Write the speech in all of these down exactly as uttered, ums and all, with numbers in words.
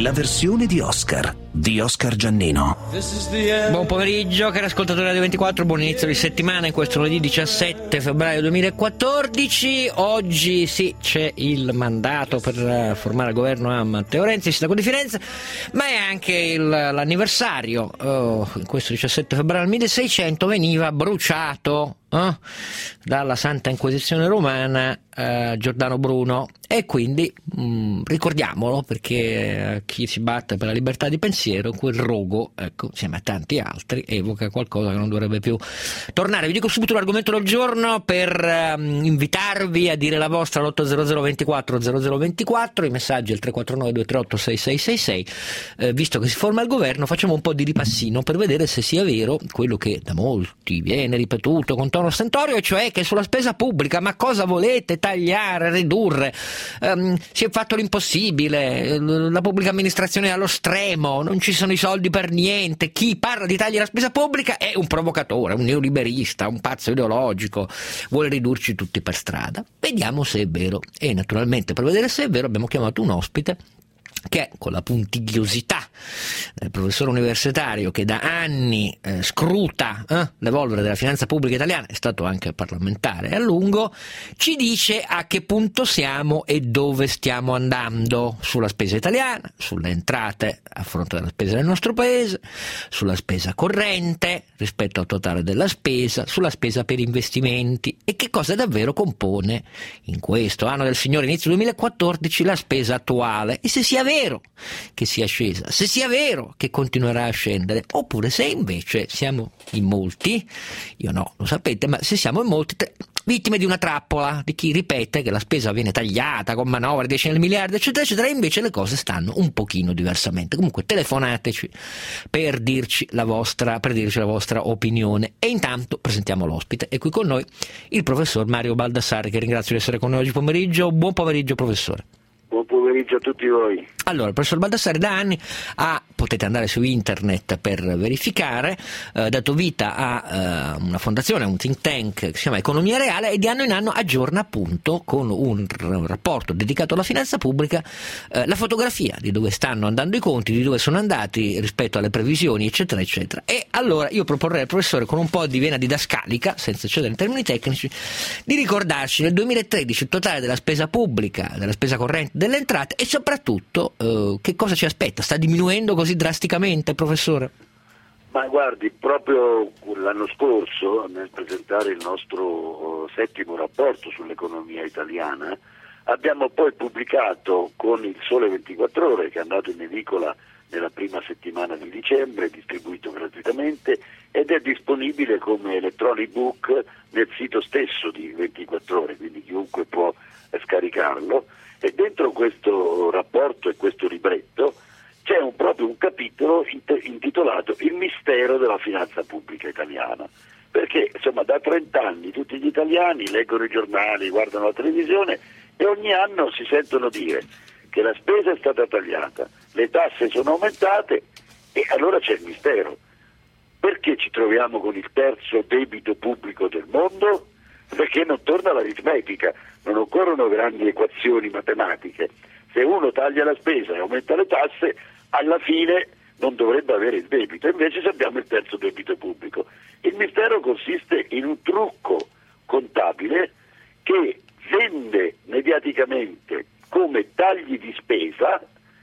la versione di Oscar, di Oscar Giannino. Buon pomeriggio, cari ascoltatori Radio ventiquattro, buon inizio di settimana in questo lunedì diciassette febbraio duemilaquattordici. Oggi sì, c'è il mandato per formare il governo a Matteo Renzi, sindaco di Firenze, ma è anche il, l'anniversario. Oh, in questo diciassette febbraio del milleseicento veniva bruciato eh, dalla Santa Inquisizione romana eh, Giordano Bruno, e quindi mh, ricordiamolo, perché eh, chi si batte per la libertà di pensiero, quel rogo, ecco, insieme a tanti altri, evoca qualcosa che non dovrebbe più tornare. Vi dico subito l'argomento del giorno per um, invitarvi a dire la vostra all'otto zero zero ventiquattro zero zero ventiquattro, i messaggi al tre quattro nove due tre otto sei sei sei sei. Eh, visto che si forma il governo, facciamo un po' di ripassino per vedere se sia vero quello che da molti viene ripetuto con tono stentorio, e cioè che sulla spesa pubblica, ma cosa volete tagliare, ridurre? Um, si è fatto l'impossibile, la pubblica amministrazione è allo stremo, non ci sono i soldi per niente, chi parla di tagli alla spesa pubblica è un provocatore, un neoliberista, un pazzo ideologico, vuole ridurci tutti per strada. Vediamo se è vero, e naturalmente per vedere se è vero abbiamo chiamato un ospite che, con la puntigliosità del professore universitario che da anni eh, scruta eh, l'evolvere della finanza pubblica italiana, è stato anche parlamentare a lungo, ci dice a che punto siamo e dove stiamo andando sulla spesa italiana, sulle entrate a fronte della spesa del nostro paese, sulla spesa corrente rispetto al totale della spesa, sulla spesa per investimenti, e che cosa davvero compone in questo anno del Signore inizio duemilaquattordici la spesa attuale, e se sia vero che sia scesa, se sia vero che continuerà a scendere, oppure se invece siamo in molti, io no, lo sapete, ma se siamo in molti te, vittime di una trappola di chi ripete che la spesa viene tagliata con manovre, decine di miliardi, eccetera, eccetera, e invece le cose stanno un pochino diversamente. Comunque telefonateci per dirci la vostra, per dirci la vostra opinione. E intanto presentiamo l'ospite. È qui con noi il professor Mario Baldassarri, che ringrazio di essere con noi oggi pomeriggio. Buon pomeriggio, professore. Buon pomeriggio a tutti voi. Allora, il professor Baldassarri da anni ha, potete andare su internet per verificare, eh, dato vita a eh, una fondazione, un think tank che si chiama Economia Reale, e di anno in anno aggiorna appunto con un, un rapporto dedicato alla finanza pubblica eh, la fotografia di dove stanno andando i conti, di dove sono andati rispetto alle previsioni, eccetera, eccetera. E allora io proporrei al professore, con un po' di vena didascalica, senza cedere in termini tecnici, di ricordarci nel duemilatredici il totale della spesa pubblica, della spesa corrente, delle entrate, e soprattutto eh, che cosa ci aspetta. Sta diminuendo così drasticamente, professore? Ma guardi, proprio l'anno scorso, nel presentare il nostro settimo rapporto sull'economia italiana, abbiamo poi pubblicato con il Sole ventiquattro Ore, che è andato in edicola nella prima settimana di dicembre, distribuito gratuitamente, ed è disponibile come electronic book nel sito stesso di ventiquattro Ore, quindi chiunque può eh, scaricarlo. E dentro questo rapporto e questo libretto c'è un, proprio un capitolo int- intitolato Il mistero della finanza pubblica italiana, perché insomma da trent'anni tutti gli italiani leggono i giornali, guardano la televisione e ogni anno si sentono dire che la spesa è stata tagliata, le tasse sono aumentate, e allora c'è il mistero. Perché ci troviamo con il terzo debito pubblico del mondo? Perché non torna l'aritmetica, non occorrono grandi equazioni matematiche. Se uno taglia la spesa e aumenta le tasse, alla fine non dovrebbe avere il debito, invece abbiamo il terzo debito pubblico. Il mistero consiste in un trucco contabile che vende mediaticamente come tagli di spesa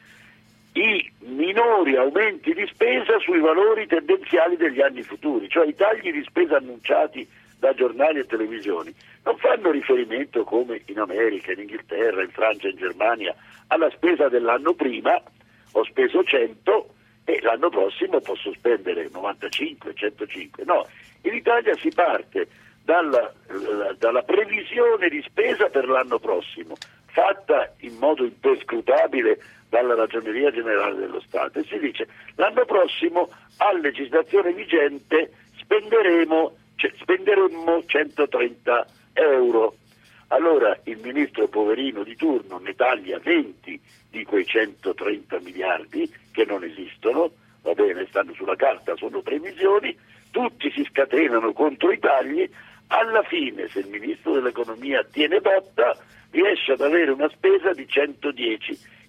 i minori aumenti di spesa sui valori tendenziali degli anni futuri, cioè i tagli di spesa annunciati da giornali e televisioni non fanno riferimento, come in America, in Inghilterra, in Francia, in Germania, alla spesa dell'anno prima. Ho speso cento e l'anno prossimo posso spendere novantacinque, centocinque. No, in Italia si parte dalla, dalla previsione di spesa per l'anno prossimo, fatta in modo imperscrutabile dalla Ragioneria Generale dello Stato, e si dice l'anno prossimo a legislazione vigente spenderemo spenderemmo centotrenta euro. Allora il ministro poverino di turno ne taglia venti di quei centotrenta miliardi che non esistono, va bene, stanno sulla carta, sono previsioni, tutti si scatenano contro i tagli, alla fine se il ministro dell'economia tiene botta riesce ad avere una spesa di centodieci,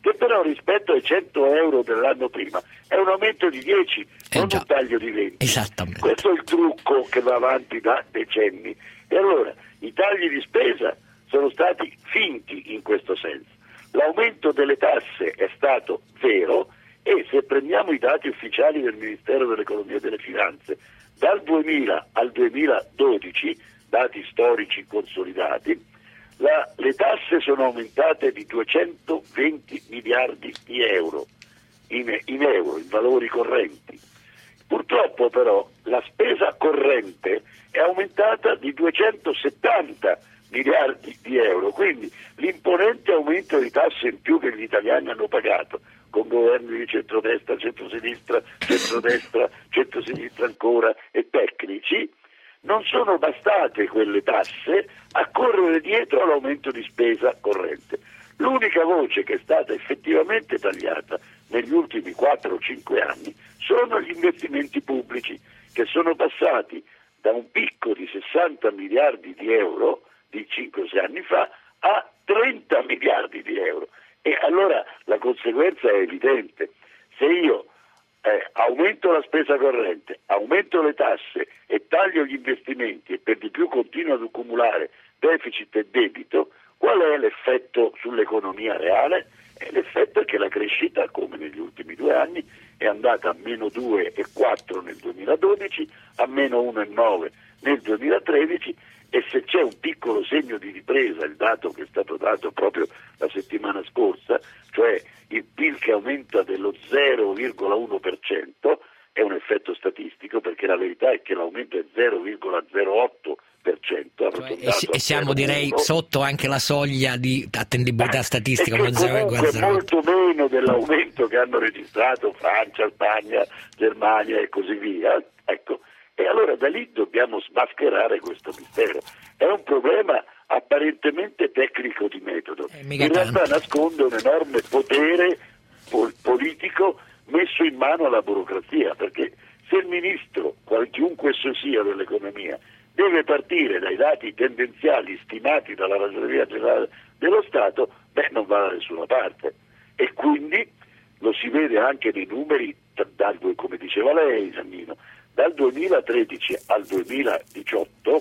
che però rispetto ai cento euro dell'anno prima è un aumento di dieci, eh non già. un taglio di venti. Esattamente. Questo è il trucco che va avanti da decenni. E allora i tagli di spesa sono stati finti in questo senso. L'aumento delle tasse è stato vero e se prendiamo i dati ufficiali del Ministero dell'Economia e delle Finanze, dal duemila al duemiladodici, dati storici consolidati, la, le tasse sono aumentate di duecentoventi miliardi di euro, in, in euro, in valori correnti. Purtroppo però la spesa corrente è aumentata di duecentosettanta miliardi di euro, quindi l'imponente aumento di tasse in più che gli italiani hanno pagato con governi di centrodestra, centrosinistra, centrodestra, centrosinistra ancora e tecnici, non sono bastate quelle tasse a correre dietro all'aumento di spesa corrente. L'unica voce che è stata effettivamente tagliata negli ultimi quattro o cinque anni sono gli investimenti pubblici, che sono passati da un picco di sessanta miliardi di euro di cinque o sei anni fa a trenta miliardi di euro. E allora la conseguenza è evidente: se io eh, aumento la spesa corrente, aumento le tasse e taglio gli investimenti e per di più continuo ad accumulare deficit e debito, qual è l'effetto sull'economia reale? E l'effetto è che la crescita, come negli ultimi due anni, è andata a meno due virgola quattro nel duemiladodici, a meno uno virgola nove nel duemilatredici, e se c'è un piccolo segno di ripresa, il dato che è stato dato proprio la settimana scorsa, cioè il P I L che aumenta dello zero virgola uno per cento, è un effetto statistico, perché la verità è che l'aumento è zero virgola zero otto per cento. Cioè, e, e siamo direi sotto anche la soglia di attendibilità statistica, e che comunque è molto meno dell'aumento che hanno registrato Francia, Spagna, Germania e così via. Ecco, e allora da lì dobbiamo smascherare questo mistero. È un problema apparentemente tecnico di metodo, in realtà nasconde un enorme potere pol- politico messo in mano alla burocrazia, perché se il ministro, chiunque esso sia dell'economia, deve partire dai dati tendenziali stimati dalla Ragioneria Generale dello Stato, beh, non va da nessuna parte. E quindi lo si vede anche nei numeri, dal, come diceva lei, Giannino, dal duemilatredici al duemiladiciotto,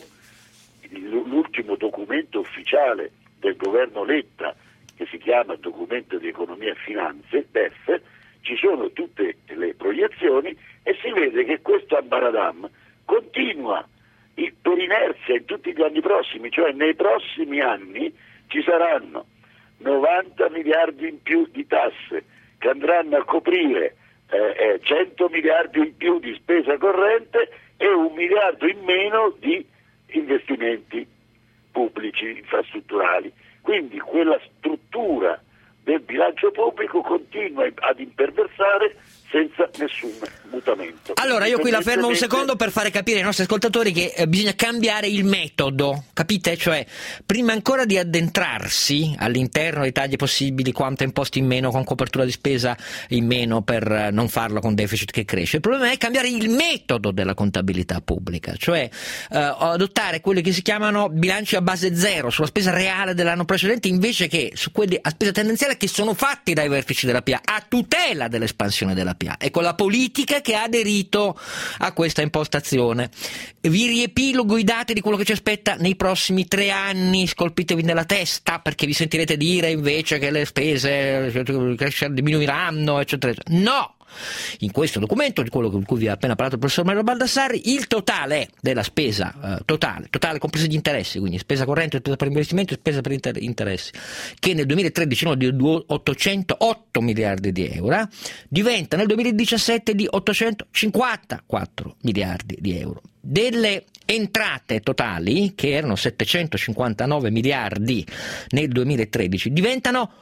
l'ultimo documento ufficiale del governo Letta, che si chiama Documento di Economia e Finanze, D E F, ci sono tutte le proiezioni e si vede che questo ambaradam continua per inerzia in tutti gli anni prossimi, cioè nei prossimi anni ci saranno novanta miliardi in più di tasse che andranno a coprire eh, cento miliardi in più di spesa corrente e un miliardo in meno di investimenti pubblici infrastrutturali. Quindi quella struttura del bilancio pubblico continua ad imperversare senza nessun mutamento. Allora io qui la fermo un secondo per fare capire ai nostri ascoltatori che eh, bisogna cambiare il metodo, capite? Cioè, prima ancora di addentrarsi all'interno dei tagli possibili, quanto imposti in meno, con copertura di spesa in meno per eh, non farlo con deficit che cresce, il problema è cambiare il metodo della contabilità pubblica, cioè eh, adottare quelli che si chiamano bilanci a base zero sulla spesa reale dell'anno precedente, invece che su quelli a spesa tendenziale che sono fatti dai vertici della P A a tutela dell'espansione della P A. Ecco la politica che ha aderito a questa impostazione. Vi riepilogo i dati di quello che ci aspetta nei prossimi tre anni, scolpitevi nella testa, perché vi sentirete dire invece che le spese diminuiranno, eccetera, eccetera. No! In questo documento, di quello di cui vi ha appena parlato il professor Mario Baldassarri, il totale della spesa eh, totale, totale compresa gli interessi, quindi spesa corrente, spesa per investimento e spesa per inter- interessi, che nel duemilatredici erano di ottocentootto miliardi di euro, diventa nel duemiladiciassette di ottocentocinquantaquattro miliardi di euro. Delle entrate totali, che erano settecentocinquantanove miliardi nel duemilatredici, diventano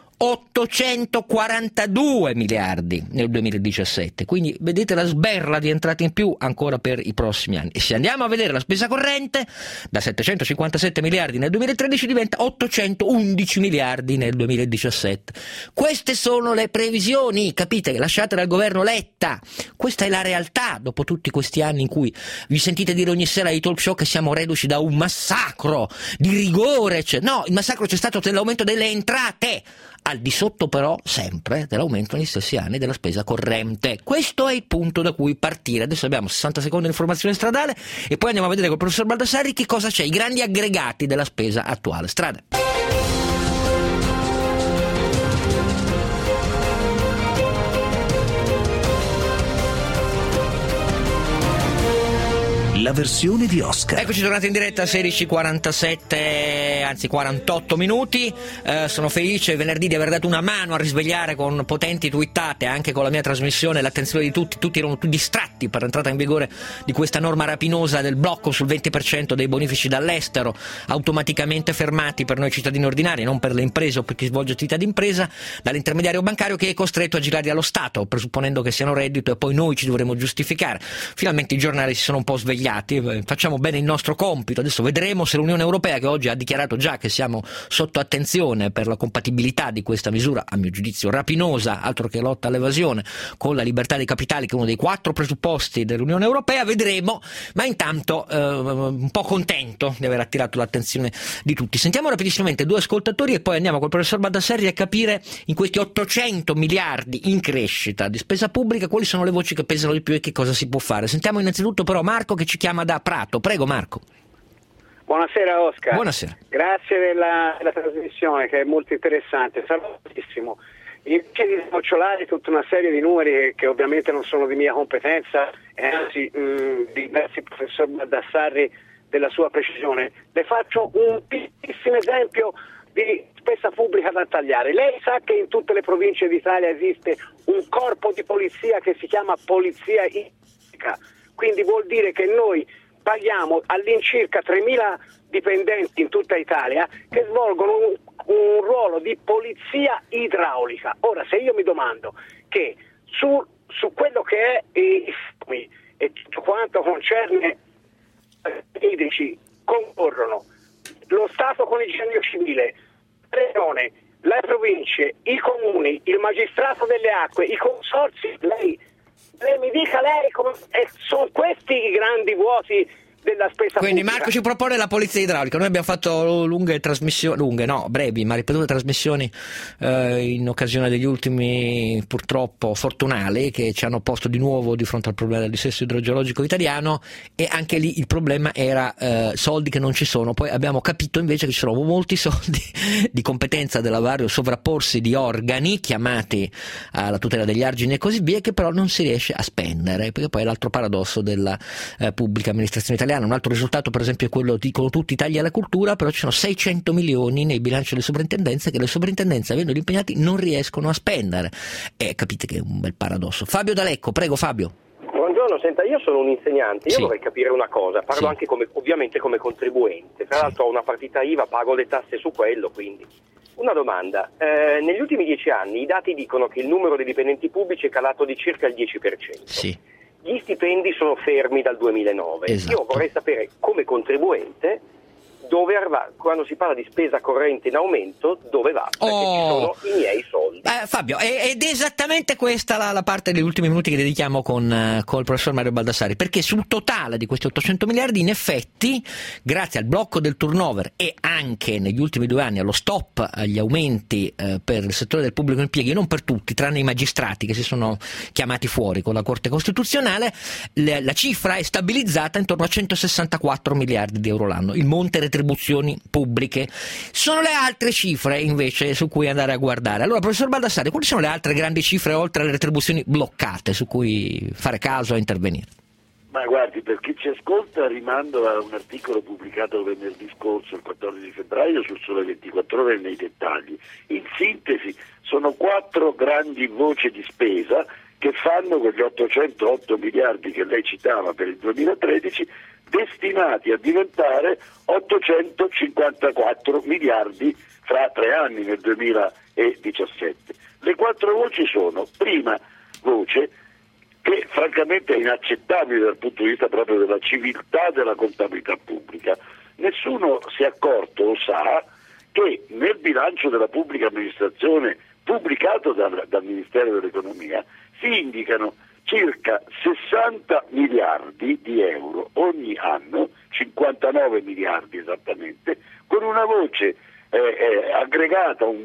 ottocentoquarantadue miliardi nel duemiladiciassette, quindi vedete la sberla di entrate in più ancora per i prossimi anni. E se andiamo a vedere la spesa corrente, da settecentocinquantasette miliardi nel duemilatredici diventa ottocentoundici miliardi nel duemiladiciassette. Queste sono le previsioni, capite, lasciate dal governo Letta. Questa è la realtà dopo tutti questi anni in cui vi sentite dire ogni sera ai talk show che siamo reduci da un massacro di rigore. Cioè, no, il massacro c'è stato nell'aumento delle entrate. al di sotto però sempre dell'aumento negli stessi anni della spesa corrente. Questo è il punto da cui partire. Adesso abbiamo sessanta secondi di informazione stradale e poi andiamo a vedere col professor Baldassarri che cosa c'è, i grandi aggregati della spesa attuale. Strada. La versione di Oscar. Eccoci tornati in diretta a sedici e quarantasette, anzi quarantotto minuti. Eh, sono felice venerdì di aver dato una mano a risvegliare con potenti twittate anche con la mia trasmissione l'attenzione di tutti. Tutti erano distratti per l'entrata in vigore di questa norma rapinosa del blocco sul venti per cento dei bonifici dall'estero, automaticamente fermati per noi cittadini ordinari, non per le imprese o per chi svolge attività d'impresa, dall'intermediario bancario che è costretto a girare allo Stato, presupponendo che siano reddito e poi noi ci dovremo giustificare. Finalmente i giornali si sono un po' svegliati. Facciamo bene il nostro compito. Adesso vedremo se l'Unione Europea, che oggi ha dichiarato già che siamo sotto attenzione per la compatibilità di questa misura, a mio giudizio rapinosa, altro che lotta all'evasione, con la libertà dei capitali, che è uno dei quattro presupposti dell'Unione Europea, vedremo, ma intanto eh, un po' contento di aver attirato l'attenzione di tutti. Sentiamo rapidissimamente due ascoltatori e poi andiamo col professor Baldassarri a capire in questi ottocento miliardi in crescita di spesa pubblica quali sono le voci che pesano di più e che cosa si può fare. Sentiamo innanzitutto però Marco che ci chiama da Prato. Prego Marco. Buonasera Oscar. Buonasera. Grazie della, della trasmissione che è molto interessante, salutissimo. Invece di snocciolare tutta una serie di numeri che ovviamente non sono di mia competenza e anzi mh, di diversi professor Baldassarri della sua precisione, le faccio un piccolissimo esempio di spesa pubblica da tagliare. Lei sa che in tutte le province d'Italia esiste un corpo di polizia che si chiama Polizia Idrica. Quindi vuol dire che noi paghiamo all'incirca tremila dipendenti in tutta Italia che svolgono un, un ruolo di polizia idraulica. Ora, se io mi domando che su, su quello che è i fiumi e tutto quanto concerne i idrici concorrono lo Stato con il genio civile, la Regione, le province, i comuni, il magistrato delle acque, i consorzi, lei Lei mi dica lei come eh, sono questi i grandi vuoti della spesa Quindi pubblica. Marco ci propone la polizia idraulica. Noi abbiamo fatto lunghe trasmissioni, lunghe no, brevi, ma ripetute trasmissioni eh, in occasione degli ultimi purtroppo fortunali che ci hanno posto di nuovo di fronte al problema del dissesto idrogeologico italiano, e anche lì il problema era eh, soldi che non ci sono. Poi abbiamo capito invece che ci sono molti soldi di competenza della vario sovrapporsi di organi chiamati alla tutela degli argini e così via, che però non si riesce a spendere, perché poi è l'altro paradosso della eh, pubblica amministrazione italiana. Un altro risultato per esempio è quello, dicono tutti, tagli alla cultura, però ci sono seicento milioni nei bilanci delle sovrintendenze che le sovrintendenze, avendoli impegnati, non riescono a spendere, e capite che è un bel paradosso. Fabio D'Alecco, prego Fabio. Buongiorno, senta, io sono un insegnante, io sì. vorrei capire una cosa, parlo sì. anche come, ovviamente come contribuente, tra sì. l'altro ho una partita I V A, pago le tasse su quello, quindi una domanda, eh, negli ultimi dieci anni i dati dicono che il numero dei dipendenti pubblici è calato di circa il dieci per cento. Sì. Gli stipendi sono fermi dal duemilanove. Esatto. Io vorrei sapere come contribuente dove va, quando si parla di spesa corrente in aumento, dove va? Perché oh. ci sono i miei soldi. Eh, Fabio, è, ed è esattamente questa la, la parte degli ultimi minuti che dedichiamo con, uh, con il professor Mario Baldassarri, perché sul totale di questi ottocento miliardi, in effetti, grazie al blocco del turnover e anche negli ultimi due anni allo stop agli aumenti uh, per il settore del pubblico impiego, non per tutti, tranne i magistrati che si sono chiamati fuori con la Corte Costituzionale, le, la cifra è stabilizzata intorno a centosessantaquattro miliardi di euro l'anno, il monte retribuzioni pubbliche. Sono le altre cifre invece su cui andare a guardare. Allora, professor Baldassarri, quali sono le altre grandi cifre oltre alle retribuzioni bloccate su cui fare caso a intervenire? Ma guardi, per chi ci ascolta rimando a un articolo pubblicato venerdì scorso, il quattordici febbraio, sul Sole ventiquattro Ore nei dettagli. In sintesi sono quattro grandi voci di spesa che fanno quegli ottocentotto miliardi che lei citava per il duemilatredici, destinati a diventare ottocentocinquantaquattro miliardi fra tre anni, nel duemiladiciassette. Le quattro voci sono: prima voce, che francamente è inaccettabile dal punto di vista proprio della civiltà della contabilità pubblica. Nessuno si è accorto o sa che nel bilancio della pubblica amministrazione pubblicato dal, dal Ministero dell'Economia si indicano circa sessanta miliardi di euro ogni anno, cinquantanove miliardi esattamente, con una voce eh, eh, aggregata, un, un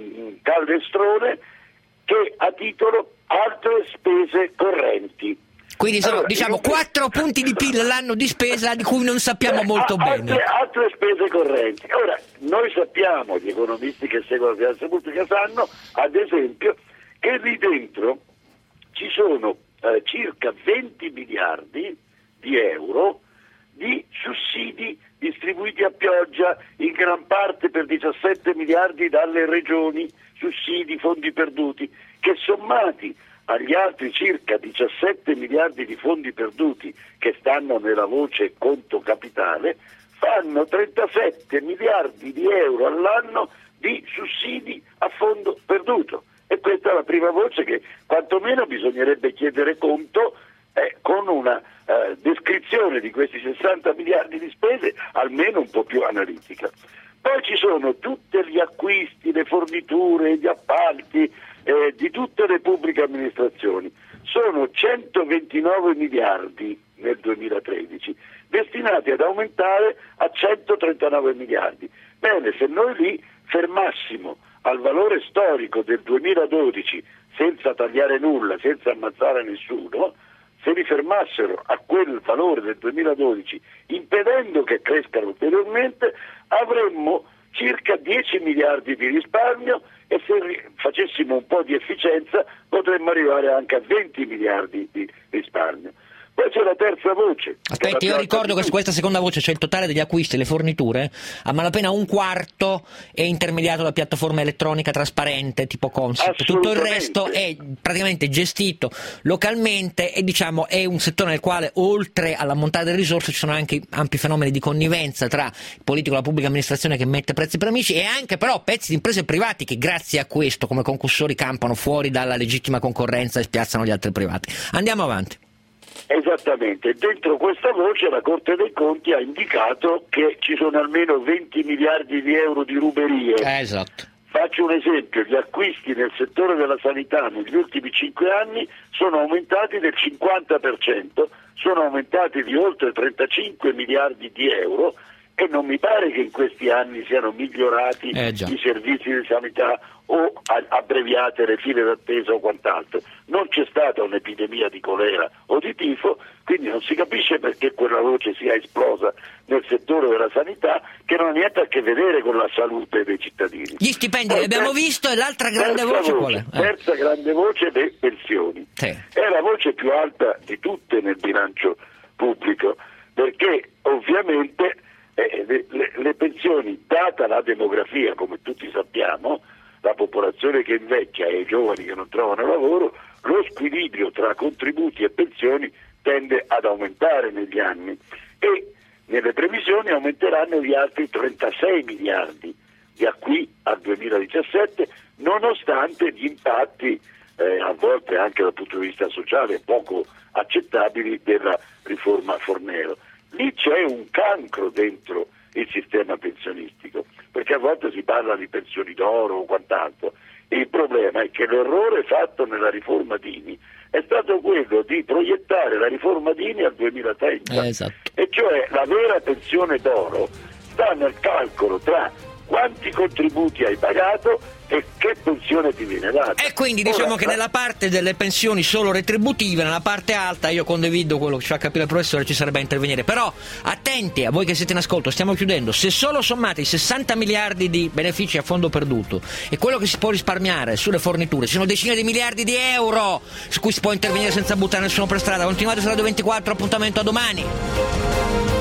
caldestrone che ha titolo altre spese correnti. Quindi sono, allora, diciamo, quattro punti di P I L l'anno di spesa di cui non sappiamo eh, molto altre, bene. Altre spese correnti. Ora, noi sappiamo, gli economisti che seguono la finanza pubblica sanno, ad esempio, che lì dentro ci sono eh, circa venti miliardi di euro di sussidi distribuiti a pioggia, in gran parte per diciassette miliardi dalle regioni, sussidi, fondi perduti, che sommati agli altri circa diciassette miliardi di fondi perduti che stanno nella voce conto capitale, fanno trentasette miliardi di euro all'anno di sussidi a fondo perduto. E questa è la prima voce che quantomeno bisognerebbe chiedere conto eh, con una eh, descrizione di questi sessanta miliardi di spese almeno un po' più analitica. Poi ci sono tutti gli acquisti, le forniture, gli appalti eh, di tutte le pubbliche amministrazioni. Sono centoventinove miliardi nel duemilatredici, destinati ad aumentare a centotrentanove miliardi. Bene, se noi li fermassimo al valore storico del duemiladodici senza tagliare nulla, senza ammazzare nessuno, se li fermassero a quel valore del duemiladodici impedendo che crescano ulteriormente, avremmo circa dieci miliardi di risparmio e se facessimo un po' di efficienza potremmo arrivare anche a venti miliardi di risparmio. Poi c'è la terza voce. Aspetti, io ricordo che su questa seconda voce c'è il totale degli acquisti e le forniture, a malapena un quarto è intermediato da piattaforma elettronica trasparente tipo Consip, tutto il resto è praticamente gestito localmente e diciamo è un settore nel quale oltre all'ammontare delle risorse ci sono anche ampi fenomeni di connivenza tra il politico e la pubblica amministrazione che mette prezzi per amici e anche però pezzi di imprese privati che grazie a questo come concussori campano fuori dalla legittima concorrenza e spiazzano gli altri privati. Andiamo avanti. Esattamente, dentro questa voce la Corte dei Conti ha indicato che ci sono almeno venti miliardi di euro di ruberie. Eh, esatto. Faccio un esempio, gli acquisti nel settore della sanità negli ultimi cinque anni sono aumentati del cinquanta per cento, sono aumentati di oltre trentacinque miliardi di euro e non mi pare che in questi anni siano migliorati eh, i servizi di sanità o abbreviate le file d'attesa o quant'altro. Non c'è stata un'epidemia di colera o di tifo, quindi non si capisce perché quella voce sia esplosa nel settore della sanità, che non ha niente a che vedere con la salute dei cittadini. Gli stipendi li abbiamo visto e l'altra grande voce, voce qual è? Eh. Terza grande voce, le pensioni. Sì. È la voce più alta di tutte nel bilancio pubblico, perché ovviamente eh, le, le, le pensioni, data la demografia, come tutti sappiamo, la popolazione che invecchia e i giovani che non trovano lavoro, lo squilibrio tra contributi e pensioni tende ad aumentare negli anni e nelle previsioni aumenteranno di altri trentasei miliardi da qui al duemiladiciassette, nonostante gli impatti eh, a volte anche dal punto di vista sociale poco accettabili della riforma Fornero. Lì c'è un cancro dentro il sistema pensionistico, perché a volte si parla di pensioni d'oro o quant'altro. Il problema è che l'errore fatto nella riforma Dini è stato quello di proiettare la riforma Dini al duemilatrenta, eh, esatto. E cioè la vera pensione d'oro sta nel calcolo tra quanti contributi hai pagato e che pensione ti viene data. E quindi diciamo Ora, che nella parte delle pensioni solo retributive, nella parte alta io condivido quello che ci fa capire il professore, ci sarebbe a intervenire, però attenti a voi che siete in ascolto, stiamo chiudendo, se solo sommate i sessanta miliardi di benefici a fondo perduto e quello che si può risparmiare sulle forniture, ci sono decine di miliardi di euro su cui si può intervenire senza buttare nessuno per strada. Continuate su Radio ventiquattro, appuntamento a domani.